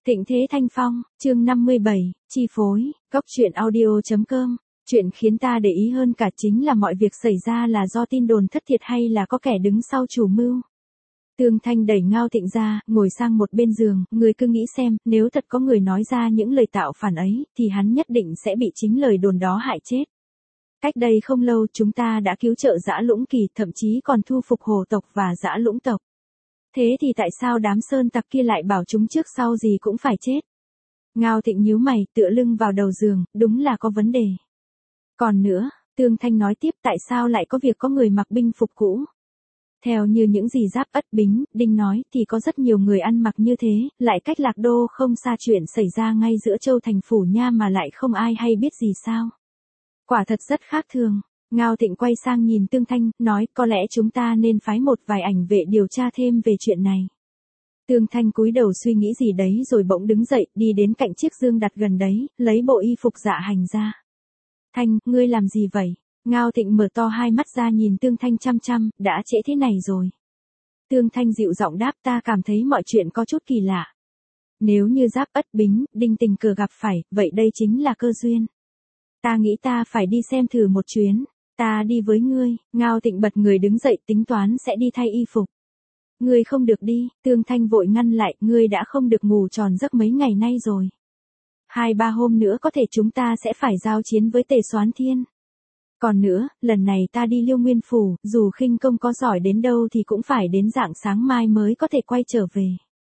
Thịnh Thế Thanh Phong, chương 57, chi phối, Cốc truyện audio.com. Chuyện khiến ta để ý hơn cả chính là mọi việc xảy ra là do tin đồn thất thiệt hay là có kẻ đứng sau chủ mưu. Tương Thanh đẩy Ngao Thịnh ra, ngồi sang một bên giường, người cứ nghĩ xem, nếu thật có người nói ra những lời tạo phản ấy, thì hắn nhất định sẽ bị chính lời đồn đó hại chết. Cách đây không lâu chúng ta đã cứu trợ Dã Lũng Kỳ, thậm chí còn thu phục Hồ tộc và Dã Lũng tộc. Thế thì tại sao đám sơn tặc kia lại bảo chúng trước sau gì cũng phải chết? Ngao Thịnh nhíu mày, tựa lưng vào đầu giường, đúng là có vấn đề. Còn nữa, Tương Thanh nói tiếp, tại sao lại có việc có người mặc binh phục cũ? Theo như những gì Giáp Ất Bính, Đinh nói thì có rất nhiều người ăn mặc như thế, lại cách Lạc Đô không xa chuyện xảy ra ngay giữa Châu Thành Phủ Nha mà lại không ai hay biết gì sao? Quả thật rất khác thường. Ngao Thịnh quay sang nhìn Tương Thanh, nói có lẽ chúng ta nên phái một vài ảnh vệ điều tra thêm về chuyện này. Tương Thanh cúi đầu suy nghĩ gì đấy rồi bỗng đứng dậy, đi đến cạnh chiếc giường đặt gần đấy, lấy bộ y phục dạ hành ra. Thanh, ngươi làm gì vậy? Ngao Thịnh mở to hai mắt ra nhìn Tương Thanh chăm chăm, đã trễ thế này rồi. Tương Thanh dịu giọng đáp, ta cảm thấy mọi chuyện có chút kỳ lạ. Nếu như Giáp Ất Bính, Đinh tình cờ gặp phải, vậy đây chính là cơ duyên. Ta nghĩ ta phải đi xem thử một chuyến. Ta đi với ngươi. Ngao Thịnh bật người đứng dậy, tính toán sẽ đi thay y phục. Ngươi không được đi. Tương Thanh vội ngăn lại, ngươi đã không được ngủ tròn giấc mấy ngày nay rồi. 2-3 hôm nữa có thể chúng ta sẽ phải giao chiến với Tề Soán Thiên. Còn nữa, lần này ta đi Liêu Nguyên Phủ, dù khinh công có giỏi đến đâu thì cũng phải đến rạng sáng mai mới có thể quay trở về.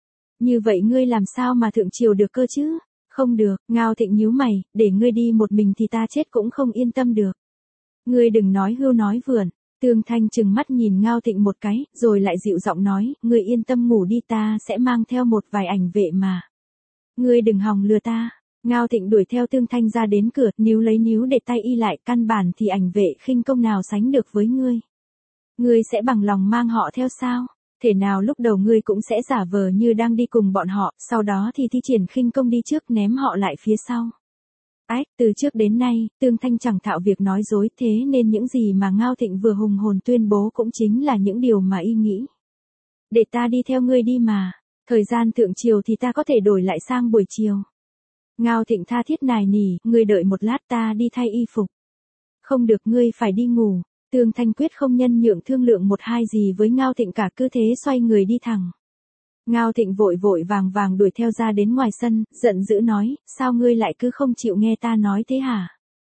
Như vậy ngươi làm sao mà thượng triều được cơ chứ? Không được. Ngao Thịnh nhíu mày, để ngươi đi một mình thì ta chết cũng không yên tâm được. Ngươi đừng nói hưu nói vượn. Tương Thanh trừng mắt nhìn Ngao Thịnh một cái, rồi lại dịu giọng nói, ngươi yên tâm ngủ đi, ta sẽ mang theo một vài ảnh vệ mà. Ngươi đừng hòng lừa ta. Ngao Thịnh đuổi theo Tương Thanh ra đến cửa, níu lấy níu để tay y lại, căn bản thì ảnh vệ khinh công nào sánh được với ngươi. Ngươi sẽ bằng lòng mang họ theo sao? Thể nào lúc đầu ngươi cũng sẽ giả vờ như đang đi cùng bọn họ, sau đó thì thi triển khinh công đi trước ném họ lại phía sau. Ách, từ trước đến nay, Tương Thanh chẳng thạo việc nói dối, thế nên những gì mà Ngao Thịnh vừa hùng hồn tuyên bố cũng chính là những điều mà y nghĩ. Để ta đi theo ngươi đi mà, thời gian thượng triều thì ta có thể đổi lại sang buổi chiều. Ngao Thịnh tha thiết nài nỉ, ngươi đợi một lát ta đi thay y phục. Không được, ngươi phải đi ngủ. Tương Thanh quyết không nhân nhượng thương lượng một hai gì với Ngao Thịnh cả, cứ thế xoay người đi thẳng. Ngao Thịnh vội vội vàng vàng đuổi theo ra đến ngoài sân, giận dữ nói, sao ngươi lại cứ không chịu nghe ta nói thế hả?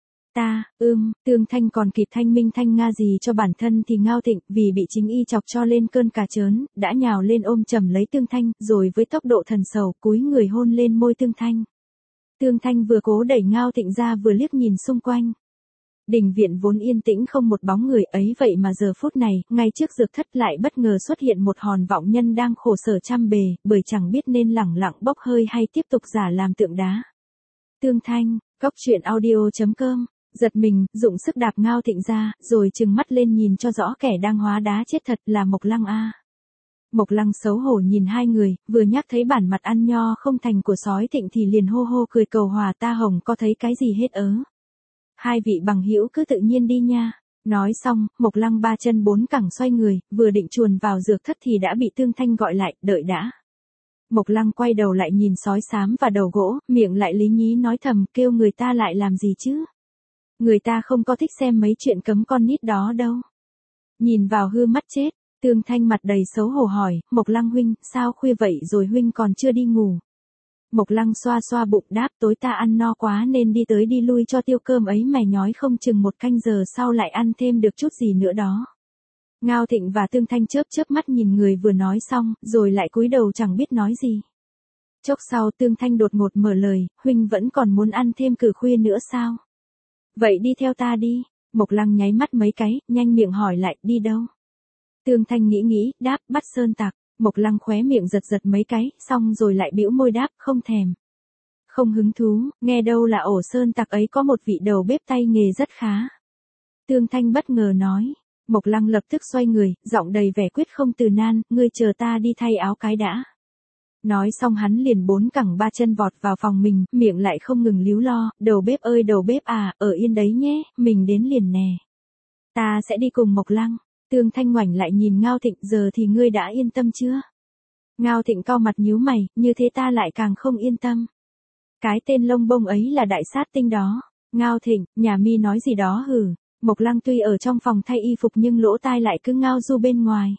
Tương Thanh còn kịp thanh minh thanh nga gì cho bản thân thì Ngao Thịnh, vì bị chính y chọc cho lên cơn cà chớn, đã nhào lên ôm chầm lấy Tương Thanh, rồi với tốc độ thần sầu cúi người hôn lên môi Tương Thanh. Tương Thanh vừa cố đẩy Ngao Thịnh ra vừa liếc nhìn xung quanh. Đình viện vốn yên tĩnh không một bóng người ấy, vậy mà giờ phút này, ngay trước dược thất lại bất ngờ xuất hiện một hòn vọng nhân đang khổ sở trăm bề, bởi chẳng biết nên lẳng lặng bốc hơi hay tiếp tục giả làm tượng đá. Tương Thanh, Cốc truyện audio.com, giật mình, dụng sức đạp Ngao Thịnh ra, rồi trừng mắt lên nhìn cho rõ kẻ đang hóa đá chết thật là Mộc Lăng a. Mộc Lăng xấu hổ nhìn hai người, vừa nhắc thấy bản mặt ăn nho không thành của Sói Thịnh thì liền hô hô cười cầu hòa, ta hồng có thấy cái gì hết ớ. Hai vị bằng hữu cứ tự nhiên đi nha. Nói xong, Mộc Lăng 3 chân 4 cẳng xoay người, vừa định chuồn vào dược thất thì đã bị Tương Thanh gọi lại, đợi đã. Mộc Lăng quay đầu lại nhìn sói xám và đầu gỗ, miệng lại lý nhí nói thầm, kêu người ta lại làm gì chứ? Người ta không có thích xem mấy chuyện cấm con nít đó đâu. Nhìn vào hư mắt chết, Tương Thanh mặt đầy xấu hổ hỏi, Mộc Lăng huynh, sao khuya vậy rồi huynh còn chưa đi ngủ? Mộc Lăng xoa xoa bụng đáp, tối ta ăn no quá nên đi tới đi lui cho tiêu cơm ấy mày nhói không chừng 1 canh giờ sau lại ăn thêm được chút gì nữa đó. Ngao Thịnh và Tương Thanh chớp chớp mắt nhìn người vừa nói xong, rồi lại cúi đầu chẳng biết nói gì. Chốc sau Tương Thanh đột ngột mở lời, huynh vẫn còn muốn ăn thêm cử khuya nữa sao? Vậy đi theo ta đi. Mộc Lăng nháy mắt mấy cái, nhanh miệng hỏi lại, đi đâu? Tương Thanh nghĩ, đáp, bắt sơn tặc. Mộc Lăng khóe miệng giật giật mấy cái, xong rồi lại bĩu môi đáp, không thèm. Không hứng thú, nghe đâu là ổ sơn tặc ấy có một vị đầu bếp tay nghề rất khá. Tương Thanh bất ngờ nói. Mộc Lăng lập tức xoay người, giọng đầy vẻ quyết không từ nan, ngươi chờ ta đi thay áo cái đã. Nói xong hắn liền 4 cẳng 3 chân vọt vào phòng mình, miệng lại không ngừng líu lo, đầu bếp ơi đầu bếp à, ở yên đấy nhé, mình đến liền nè. Ta sẽ đi cùng Mộc Lăng. Tương Thanh ngoảnh lại nhìn Ngao Thịnh, giờ thì ngươi đã yên tâm chưa? Ngao Thịnh cau mặt nhíu mày, như thế ta lại càng không yên tâm. Cái tên lông bông ấy là đại sát tinh đó. Ngao Thịnh, nhà mi nói gì đó hử. Mộc Lăng tuy ở trong phòng thay y phục nhưng lỗ tai lại cứ ngao du bên ngoài.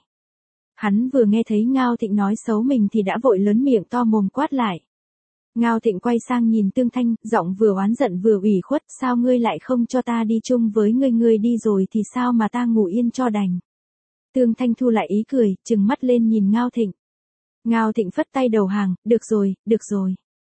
Hắn vừa nghe thấy Ngao Thịnh nói xấu mình thì đã vội lớn miệng to mồm quát lại. Ngao Thịnh quay sang nhìn Tương Thanh, giọng vừa oán giận vừa ủy khuất, sao ngươi lại không cho ta đi chung với ngươi đi rồi thì sao mà ta ngủ yên cho đành. Tương Thanh thu lại ý cười, trừng mắt lên nhìn Ngao Thịnh. Ngao Thịnh phất tay đầu hàng, được rồi.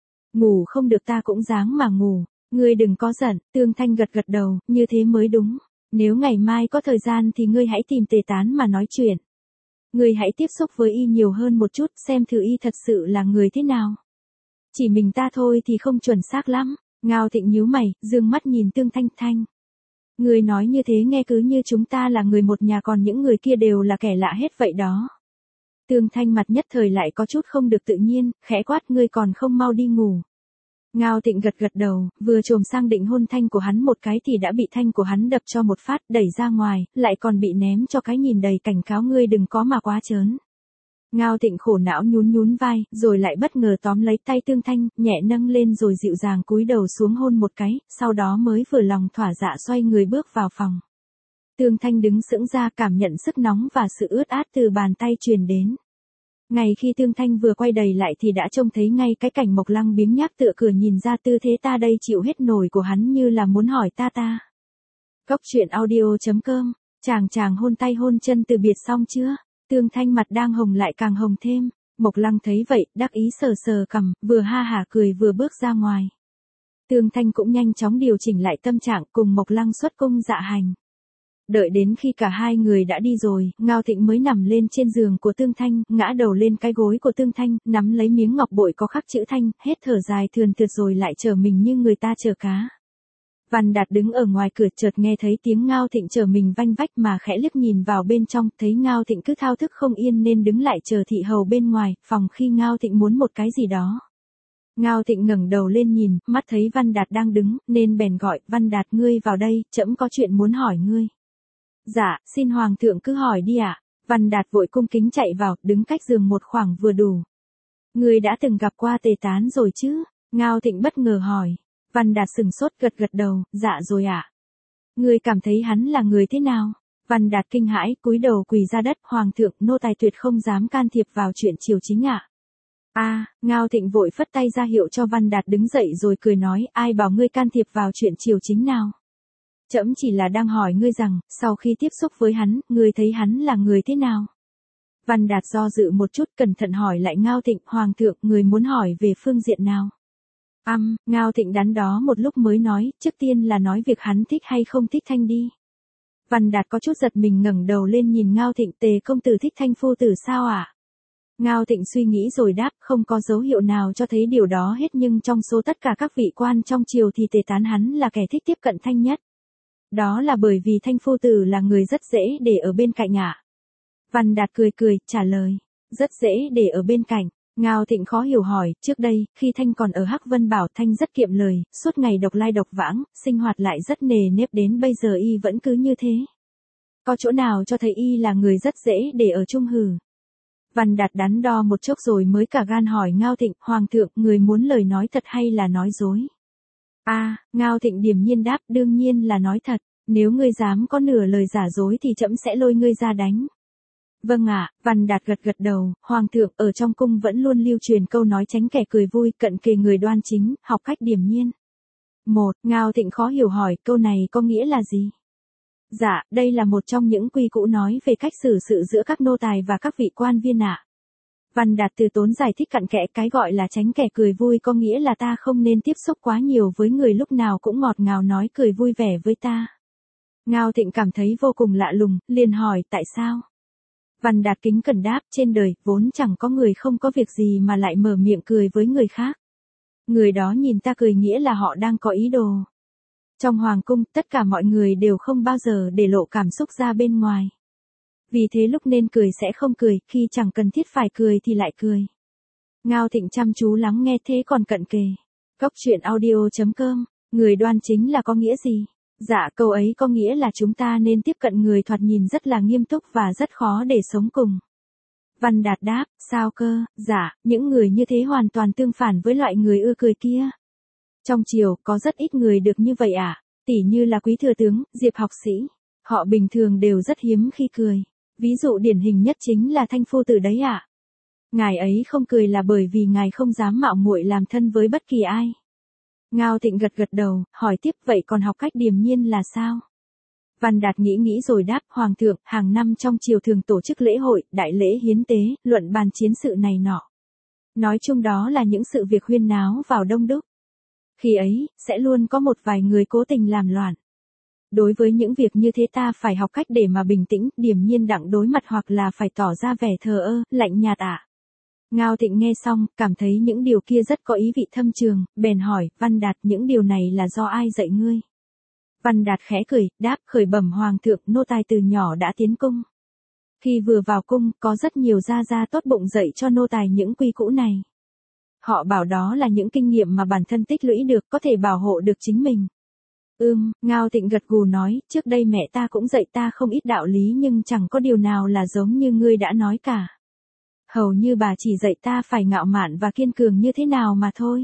Ngủ không được ta cũng dáng mà ngủ, ngươi đừng có giận. Tương Thanh gật gật đầu, như thế mới đúng. Nếu ngày mai có thời gian thì ngươi hãy tìm Tề Tán mà nói chuyện. Ngươi hãy tiếp xúc với y nhiều hơn một chút, xem thử y thật sự là người thế nào. Chỉ mình ta thôi thì không chuẩn xác lắm. Ngao Thịnh nhíu mày, dương mắt nhìn Tương Thanh. Ngươi nói như thế nghe cứ như chúng ta là người một nhà còn những người kia đều là kẻ lạ hết vậy đó. Tương Thanh mặt nhất thời lại có chút không được tự nhiên, khẽ quát ngươi còn không mau đi ngủ. Ngao Thịnh gật đầu, vừa chồm sang định hôn thanh của hắn một cái thì đã bị thanh của hắn đập cho một phát, đẩy ra ngoài, lại còn bị ném cho cái nhìn đầy cảnh cáo ngươi đừng có mà quá trớn. Ngao Thịnh khổ não nhún vai, rồi lại bất ngờ tóm lấy tay Tương Thanh, nhẹ nâng lên rồi dịu dàng cúi đầu xuống hôn một cái, sau đó mới vừa lòng thỏa dạ xoay người bước vào phòng. Tương Thanh đứng sững ra cảm nhận sức nóng và sự ướt át từ bàn tay truyền đến. Ngay khi Tương Thanh vừa quay đầy lại thì đã trông thấy ngay cái cảnh Mộc Lăng biếng nhác tựa cửa nhìn ra tư thế ta đây chịu hết nổi của hắn như là muốn hỏi ta. Cốc truyện audio.com, chàng hôn tay hôn chân từ biệt xong chưa? Tương Thanh mặt đang hồng lại càng hồng thêm. Mộc Lăng thấy vậy, đắc ý sờ cằm, vừa ha hả cười vừa bước ra ngoài. Tương Thanh cũng nhanh chóng điều chỉnh lại tâm trạng cùng Mộc Lăng xuất cung dạ hành. Đợi đến khi cả hai người đã đi rồi, Ngao Thịnh mới nằm lên trên giường của Tương Thanh, ngã đầu lên cái gối của Tương Thanh, nắm lấy miếng ngọc bội có khắc chữ Thanh, hết thở dài thườn thượt rồi lại trở mình như người ta chờ cá. Văn Đạt đứng ở ngoài cửa chợt nghe thấy tiếng Ngao Thịnh trở mình vanh vách mà khẽ liếc nhìn vào bên trong, thấy Ngao Thịnh cứ thao thức không yên nên đứng lại chờ thị hầu bên ngoài, phòng khi Ngao Thịnh muốn một cái gì đó. Ngao Thịnh ngẩng đầu lên nhìn, mắt thấy Văn Đạt đang đứng, nên bèn gọi, Văn Đạt ngươi vào đây, trẫm có chuyện muốn hỏi ngươi. Dạ, xin Hoàng thượng cứ hỏi đi ạ. Văn Đạt vội cung kính chạy vào, đứng cách giường một khoảng vừa đủ. Ngươi đã từng gặp qua Tề Tán rồi chứ? Ngao Thịnh bất ngờ hỏi. Văn Đạt sừng sốt gật đầu, dạ rồi ạ. Ngươi cảm thấy hắn là người thế nào? Văn Đạt kinh hãi, cúi đầu quỳ ra đất, Hoàng thượng, nô tài tuyệt không dám can thiệp vào chuyện triều chính ạ. Ngao Thịnh vội phất tay ra hiệu cho Văn Đạt đứng dậy rồi cười nói, ai bảo ngươi can thiệp vào chuyện triều chính nào? Trẫm chỉ là đang hỏi ngươi rằng, sau khi tiếp xúc với hắn, ngươi thấy hắn là người thế nào? Văn Đạt do dự một chút cẩn thận hỏi lại Ngao Thịnh, Hoàng thượng, người muốn hỏi về phương diện nào? Ngao Thịnh đắn đo một lúc mới nói, trước tiên là nói việc hắn thích hay không thích Thanh đi. Văn Đạt có chút giật mình ngẩng đầu lên nhìn Ngao Thịnh, Tề công tử thích Thanh phu tử sao ạ? Ngao Thịnh suy nghĩ rồi đáp, không có dấu hiệu nào cho thấy điều đó hết nhưng trong số tất cả các vị quan trong triều thì Tề Tán hắn là kẻ thích tiếp cận Thanh nhất. Đó là bởi vì Thanh phu tử là người rất dễ để ở bên cạnh ạ. Văn Đạt cười, trả lời, rất dễ để ở bên cạnh. Ngao Thịnh khó hiểu hỏi, trước đây, khi Thanh còn ở Hắc Vân Bảo Thanh rất kiệm lời, suốt ngày độc lai độc vãng, sinh hoạt lại rất nề nếp đến bây giờ y vẫn cứ như thế. Có chỗ nào cho thấy y là người rất dễ để ở chung hử? Văn Đạt đắn đo một chốc rồi mới cả gan hỏi Ngao Thịnh, Hoàng thượng, người muốn lời nói thật hay là nói dối? Ngao Thịnh điềm nhiên đáp, đương nhiên là nói thật, nếu ngươi dám có nửa lời giả dối thì trẫm sẽ lôi ngươi ra đánh. Vâng ạ, Văn Đạt gật đầu, Hoàng thượng, ở trong cung vẫn luôn lưu truyền câu nói tránh kẻ cười vui, cận kề người đoan chính, học cách điềm nhiên. Ngao Thịnh khó hiểu hỏi, câu này có nghĩa là gì? Dạ, đây là một trong những quy củ nói về cách xử sự giữa các nô tài và các vị quan viên ạ. Văn Đạt từ tốn giải thích cặn kẽ, cái gọi là tránh kẻ cười vui có nghĩa là ta không nên tiếp xúc quá nhiều với người lúc nào cũng ngọt ngào nói cười vui vẻ với ta. Ngao Thịnh cảm thấy vô cùng lạ lùng, liền hỏi, tại sao? Văn Đạt kính cẩn đáp, trên đời, vốn chẳng có người không có việc gì mà lại mở miệng cười với người khác. Người đó nhìn ta cười nghĩa là họ đang có ý đồ. Trong hoàng cung, tất cả mọi người đều không bao giờ để lộ cảm xúc ra bên ngoài. Vì thế lúc nên cười sẽ không cười, khi chẳng cần thiết phải cười thì lại cười. Ngao Thịnh chăm chú lắng nghe thế còn cận kề. Cốc truyện audio.com, người đoan chính là có nghĩa gì? Dạ, câu ấy có nghĩa là chúng ta nên tiếp cận người thoạt nhìn rất là nghiêm túc và rất khó để sống cùng. Văn Đạt đáp, sao cơ, dạ, những người như thế hoàn toàn tương phản với loại người ưa cười kia. Trong triều, có rất ít người được như vậy ạ. Tỉ như là quý thừa tướng, Diệp học sĩ. Họ bình thường đều rất hiếm khi cười. Ví dụ điển hình nhất chính là Thanh phu tử đấy ạ. Ngài ấy không cười là bởi vì ngài không dám mạo muội làm thân với bất kỳ ai. Ngao Thịnh gật gật đầu, hỏi tiếp vậy còn học cách điềm nhiên là sao? Văn Đạt nghĩ rồi đáp, Hoàng thượng, hàng năm trong triều thường tổ chức lễ hội, đại lễ hiến tế, luận bàn chiến sự này nọ. Nói chung đó là những sự việc huyên náo vào đông đúc. Khi ấy, sẽ luôn có một vài người cố tình làm loạn. Đối với những việc như thế ta phải học cách để mà bình tĩnh, điềm nhiên đặng đối mặt hoặc là phải tỏ ra vẻ thờ ơ, lạnh nhạt ạ. Ngao Thịnh nghe xong, cảm thấy những điều kia rất có ý vị thâm trường, bèn hỏi, Văn Đạt, những điều này là do ai dạy ngươi? Văn Đạt khẽ cười, đáp, khởi bẩm Hoàng thượng, nô tài từ nhỏ đã tiến cung. Khi vừa vào cung, có rất nhiều gia gia tốt bụng dạy cho nô tài những quy cũ này. Họ bảo đó là những kinh nghiệm mà bản thân tích lũy được, có thể bảo hộ được chính mình. Ngao Thịnh gật gù nói, trước đây mẹ ta cũng dạy ta không ít đạo lý nhưng chẳng có điều nào là giống như ngươi đã nói cả. Hầu như bà chỉ dạy ta phải ngạo mạn và kiên cường như thế nào mà thôi.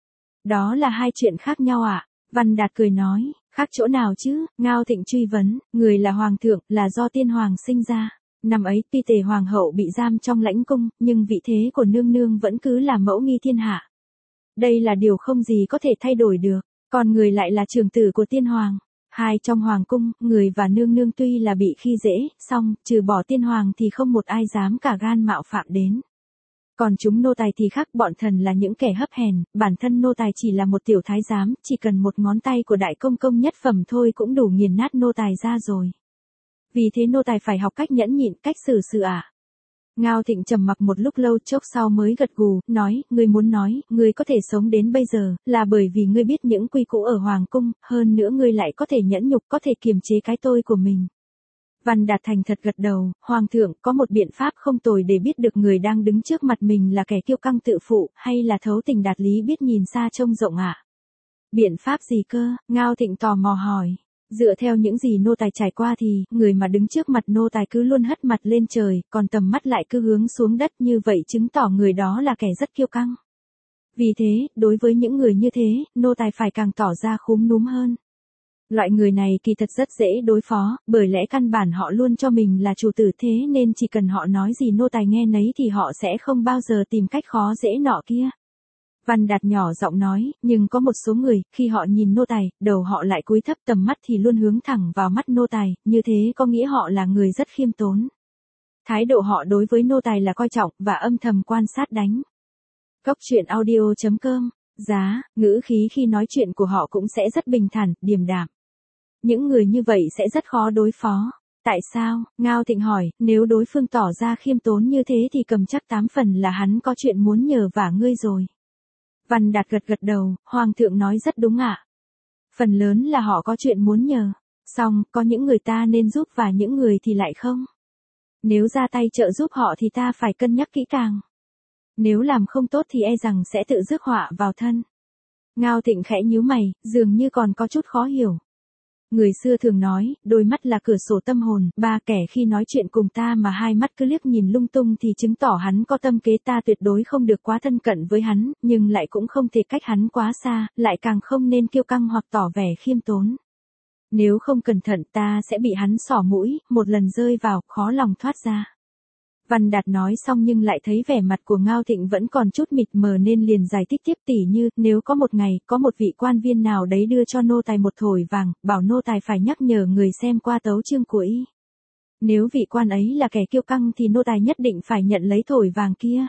Đó là hai chuyện khác nhau ạ. Văn Đạt cười nói, khác chỗ nào chứ? Ngao Thịnh truy vấn, người là hoàng thượng, là do tiên hoàng sinh ra. Năm ấy, tuy Tề hoàng hậu bị giam trong lãnh cung, nhưng vị thế của nương nương vẫn cứ là mẫu nghi thiên hạ. Đây là điều không gì có thể thay đổi được, còn người lại là trưởng tử của tiên hoàng. Hai trong hoàng cung, người và nương nương tuy là bị khi dễ, song, trừ bỏ tiên hoàng thì không một ai dám cả gan mạo phạm đến. Còn chúng nô tài thì khác, bọn thần là những kẻ hấp hèn, bản thân nô tài chỉ là một tiểu thái giám, chỉ cần một ngón tay của đại công công nhất phẩm thôi cũng đủ nghiền nát nô tài ra rồi. Vì thế nô tài phải học cách nhẫn nhịn, cách xử sự ạ. Ngao Thịnh trầm mặc một lúc lâu, chốc sau mới gật gù, nói, ngươi muốn nói, ngươi có thể sống đến bây giờ, là bởi vì ngươi biết những quy củ ở hoàng cung, hơn nữa ngươi lại có thể nhẫn nhục, có thể kiềm chế cái tôi của mình. Văn Đạt thành thật gật đầu, Hoàng thượng, có một biện pháp không tồi để biết được người đang đứng trước mặt mình là kẻ kiêu căng tự phụ, hay là thấu tình đạt lý biết nhìn xa trông rộng ạ. Biện pháp gì cơ? Ngao Thịnh tò mò hỏi. Dựa theo những gì nô tài trải qua thì, người mà đứng trước mặt nô tài cứ luôn hất mặt lên trời, còn tầm mắt lại cứ hướng xuống đất, như vậy chứng tỏ người đó là kẻ rất kiêu căng. Vì thế, đối với những người như thế, nô tài phải càng tỏ ra khúm núm hơn. Loại người này kỳ thật rất dễ đối phó, bởi lẽ căn bản họ luôn cho mình là chủ tử, thế nên chỉ cần họ nói gì nô tài nghe nấy thì họ sẽ không bao giờ tìm cách khó dễ nọ kia. Văn Đạt nhỏ giọng nói, nhưng có một số người, khi họ nhìn nô tài, đầu họ lại cúi thấp, tầm mắt thì luôn hướng thẳng vào mắt nô tài, như thế có nghĩa họ là người rất khiêm tốn. Thái độ họ đối với nô tài là coi trọng, và âm thầm quan sát đánh. Góc truyện audio.com. Giá, ngữ khí khi nói chuyện của họ cũng sẽ rất bình thản, điềm đạm. Những người như vậy sẽ rất khó đối phó. Tại sao? Ngao Thịnh hỏi, nếu đối phương tỏ ra khiêm tốn như thế thì cầm chắc 8 phần là hắn có chuyện muốn nhờ vả ngươi rồi. Văn Đạt gật gật đầu, Hoàng thượng nói rất đúng ạ. Phần lớn là họ có chuyện muốn nhờ. Song, có những người ta nên giúp và những người thì lại không. Nếu ra tay trợ giúp họ thì ta phải cân nhắc kỹ càng. Nếu làm không tốt thì e rằng sẽ tự rước họa vào thân. Ngao Thịnh khẽ nhíu mày, dường như còn có chút khó hiểu. Người xưa thường nói, đôi mắt là cửa sổ tâm hồn, ba kẻ khi nói chuyện cùng ta mà hai mắt cứ liếc nhìn lung tung thì chứng tỏ hắn có tâm kế, ta tuyệt đối không được quá thân cận với hắn, nhưng lại cũng không thể cách hắn quá xa, lại càng không nên kiêu căng hoặc tỏ vẻ khiêm tốn. Nếu không cẩn thận ta sẽ bị hắn xỏ mũi, một lần rơi vào, khó lòng thoát ra. Văn Đạt nói xong nhưng lại thấy vẻ mặt của Ngao Thịnh vẫn còn chút mịt mờ nên liền giải thích tiếp, tỉ như, nếu có một ngày, có một vị quan viên nào đấy đưa cho nô tài một thỏi vàng, bảo nô tài phải nhắc nhở người xem qua tấu chương của y. Nếu vị quan ấy là kẻ kiêu căng thì nô tài nhất định phải nhận lấy thỏi vàng kia.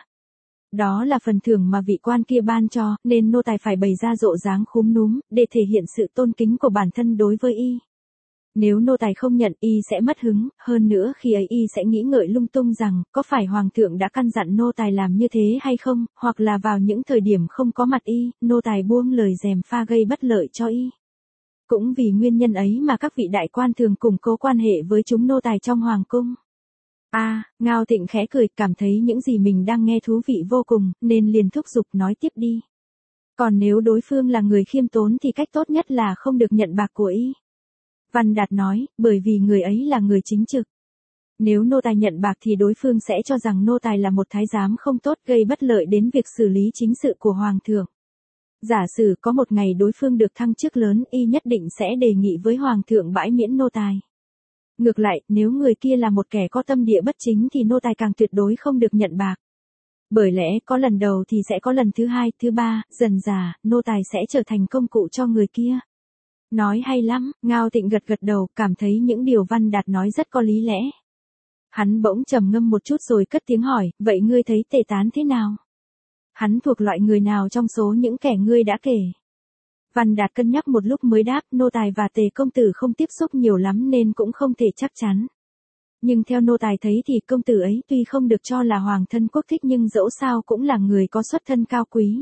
Đó là phần thưởng mà vị quan kia ban cho, nên nô tài phải bày ra rộ dáng khúm núm, để thể hiện sự tôn kính của bản thân đối với y. Nếu nô tài không nhận, y sẽ mất hứng, hơn nữa khi ấy y sẽ nghĩ ngợi lung tung rằng, có phải hoàng thượng đã căn dặn nô tài làm như thế hay không, hoặc là vào những thời điểm không có mặt y, nô tài buông lời gièm pha gây bất lợi cho y. Cũng vì nguyên nhân ấy mà các vị đại quan thường củng cố quan hệ với chúng nô tài trong hoàng cung. Ngao Thịnh khẽ cười, cảm thấy những gì mình đang nghe thú vị vô cùng, nên liền thúc giục nói tiếp đi. Còn nếu đối phương là người khiêm tốn thì cách tốt nhất là không được nhận bạc của y. Văn Đạt nói, bởi vì người ấy là người chính trực. Nếu nô tài nhận bạc thì đối phương sẽ cho rằng nô tài là một thái giám không tốt gây bất lợi đến việc xử lý chính sự của hoàng thượng. Giả sử có một ngày đối phương được thăng chức lớn y nhất định sẽ đề nghị với hoàng thượng bãi miễn nô tài. Ngược lại, nếu người kia là một kẻ có tâm địa bất chính thì nô tài càng tuyệt đối không được nhận bạc. Bởi lẽ có lần đầu thì sẽ có lần thứ hai, thứ ba, dần dà, nô tài sẽ trở thành công cụ cho người kia. Nói hay lắm, Ngao Tịnh gật gật đầu, cảm thấy những điều Văn Đạt nói rất có lý lẽ. Hắn bỗng trầm ngâm một chút rồi cất tiếng hỏi, vậy ngươi thấy Tề Tán thế nào? Hắn thuộc loại người nào trong số những kẻ ngươi đã kể? Văn Đạt cân nhắc một lúc mới đáp, nô tài và Tề công tử không tiếp xúc nhiều lắm nên cũng không thể chắc chắn. Nhưng theo nô tài thấy thì công tử ấy tuy không được cho là hoàng thân quốc thích nhưng dẫu sao cũng là người có xuất thân cao quý.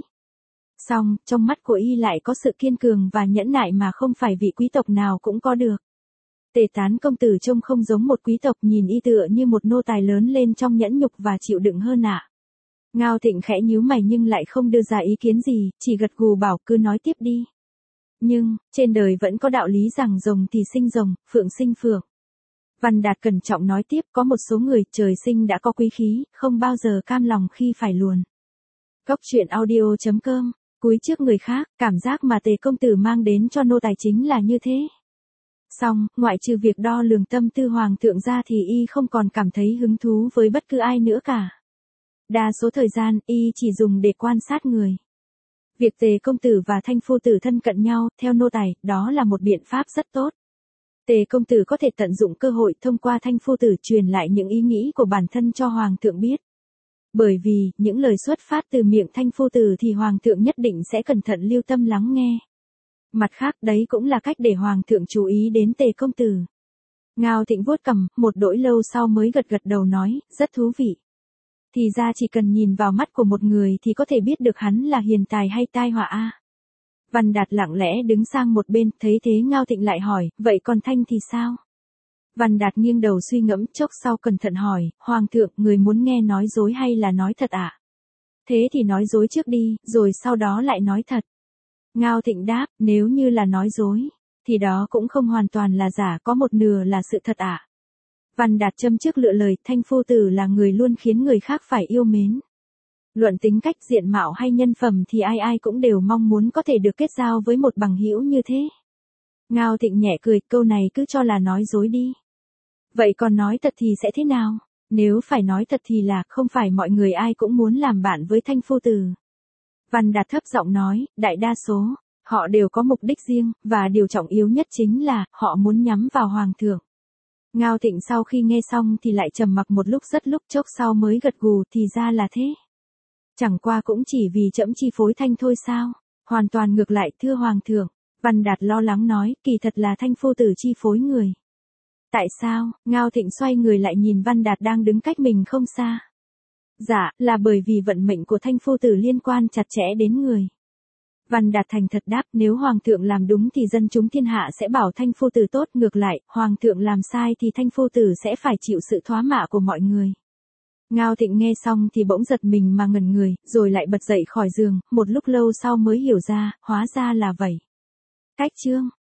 Song, trong mắt của y lại có sự kiên cường và nhẫn nại mà không phải vị quý tộc nào cũng có được. Tề Tán công tử trông không giống một quý tộc, nhìn y tựa như một nô tài lớn lên trong nhẫn nhục và chịu đựng hơn ạ. Ngao Thịnh khẽ nhíu mày nhưng lại không đưa ra ý kiến gì, chỉ gật gù bảo cứ nói tiếp đi. Nhưng, trên đời vẫn có đạo lý rằng rồng thì sinh rồng, phượng sinh phượng. Văn Đạt cẩn trọng nói tiếp, có một số người trời sinh đã có quý khí, không bao giờ cam lòng khi phải luồn. Cốc truyện audio.com, cúi trước người khác, cảm giác mà Tề công tử mang đến cho nô tài chính là như thế. Song, ngoại trừ việc đo lường tâm tư hoàng thượng ra thì y không còn cảm thấy hứng thú với bất cứ ai nữa cả. Đa số thời gian, y chỉ dùng để quan sát người. Việc Tề công tử và Thanh phu tử thân cận nhau, theo nô tài, đó là một biện pháp rất tốt. Tề công tử có thể tận dụng cơ hội thông qua Thanh phu tử truyền lại những ý nghĩ của bản thân cho hoàng thượng biết. Bởi vì, những lời xuất phát từ miệng Thanh phu tử thì hoàng thượng nhất định sẽ cẩn thận lưu tâm lắng nghe. Mặt khác, đấy cũng là cách để hoàng thượng chú ý đến Tề công tử. Ngao Thịnh vuốt cằm, một đỗi lâu sau mới gật gật đầu nói, rất thú vị. Thì ra chỉ cần nhìn vào mắt của một người thì có thể biết được hắn là hiền tài hay tai họa a. Văn Đạt lặng lẽ đứng sang một bên, thấy thế Ngao Thịnh lại hỏi, vậy còn Thanh thì sao? Văn Đạt nghiêng đầu suy ngẫm, chốc sau cẩn thận hỏi, hoàng thượng, người muốn nghe nói dối hay là nói thật ạ? Thế thì nói dối trước đi, rồi sau đó lại nói thật. Ngao Thịnh đáp, nếu như là nói dối, thì đó cũng không hoàn toàn là giả, có một nửa là sự thật ạ. Văn Đạt châm trước lựa lời, Thanh phu tử là người luôn khiến người khác phải yêu mến. Luận tính cách, diện mạo hay nhân phẩm thì ai ai cũng đều mong muốn có thể được kết giao với một bằng hữu như thế. Ngao Thịnh nhẹ cười, câu này cứ cho là nói dối đi. Vậy còn nói thật thì sẽ thế nào? Nếu phải nói thật thì là, không phải mọi người ai cũng muốn làm bạn với Thanh phu tử. Văn Đạt thấp giọng nói, đại đa số, họ đều có mục đích riêng, và điều trọng yếu nhất chính là, họ muốn nhắm vào hoàng thượng. Ngao Thịnh sau khi nghe xong thì lại trầm mặc một lúc, rất lúc chốc sau mới gật gù, thì ra là thế. Chẳng qua cũng chỉ vì trẫm chi phối Thanh thôi sao? Hoàn toàn ngược lại, thưa hoàng thượng. Văn Đạt lo lắng nói, kỳ thật là Thanh phu tử chi phối người. Tại sao? Ngao Thịnh xoay người lại nhìn Văn Đạt đang đứng cách mình không xa. Dạ, là bởi vì vận mệnh của Thanh phu tử liên quan chặt chẽ đến người. Văn Đạt thành thật đáp, nếu hoàng thượng làm đúng thì dân chúng thiên hạ sẽ bảo Thanh phu tử tốt, ngược lại, hoàng thượng làm sai thì Thanh phu tử sẽ phải chịu sự thoá mạ của mọi người. Ngao Thịnh nghe xong thì bỗng giật mình mà ngẩn người, rồi lại bật dậy khỏi giường, một lúc lâu sau mới hiểu ra, hóa ra là vậy. Cách chương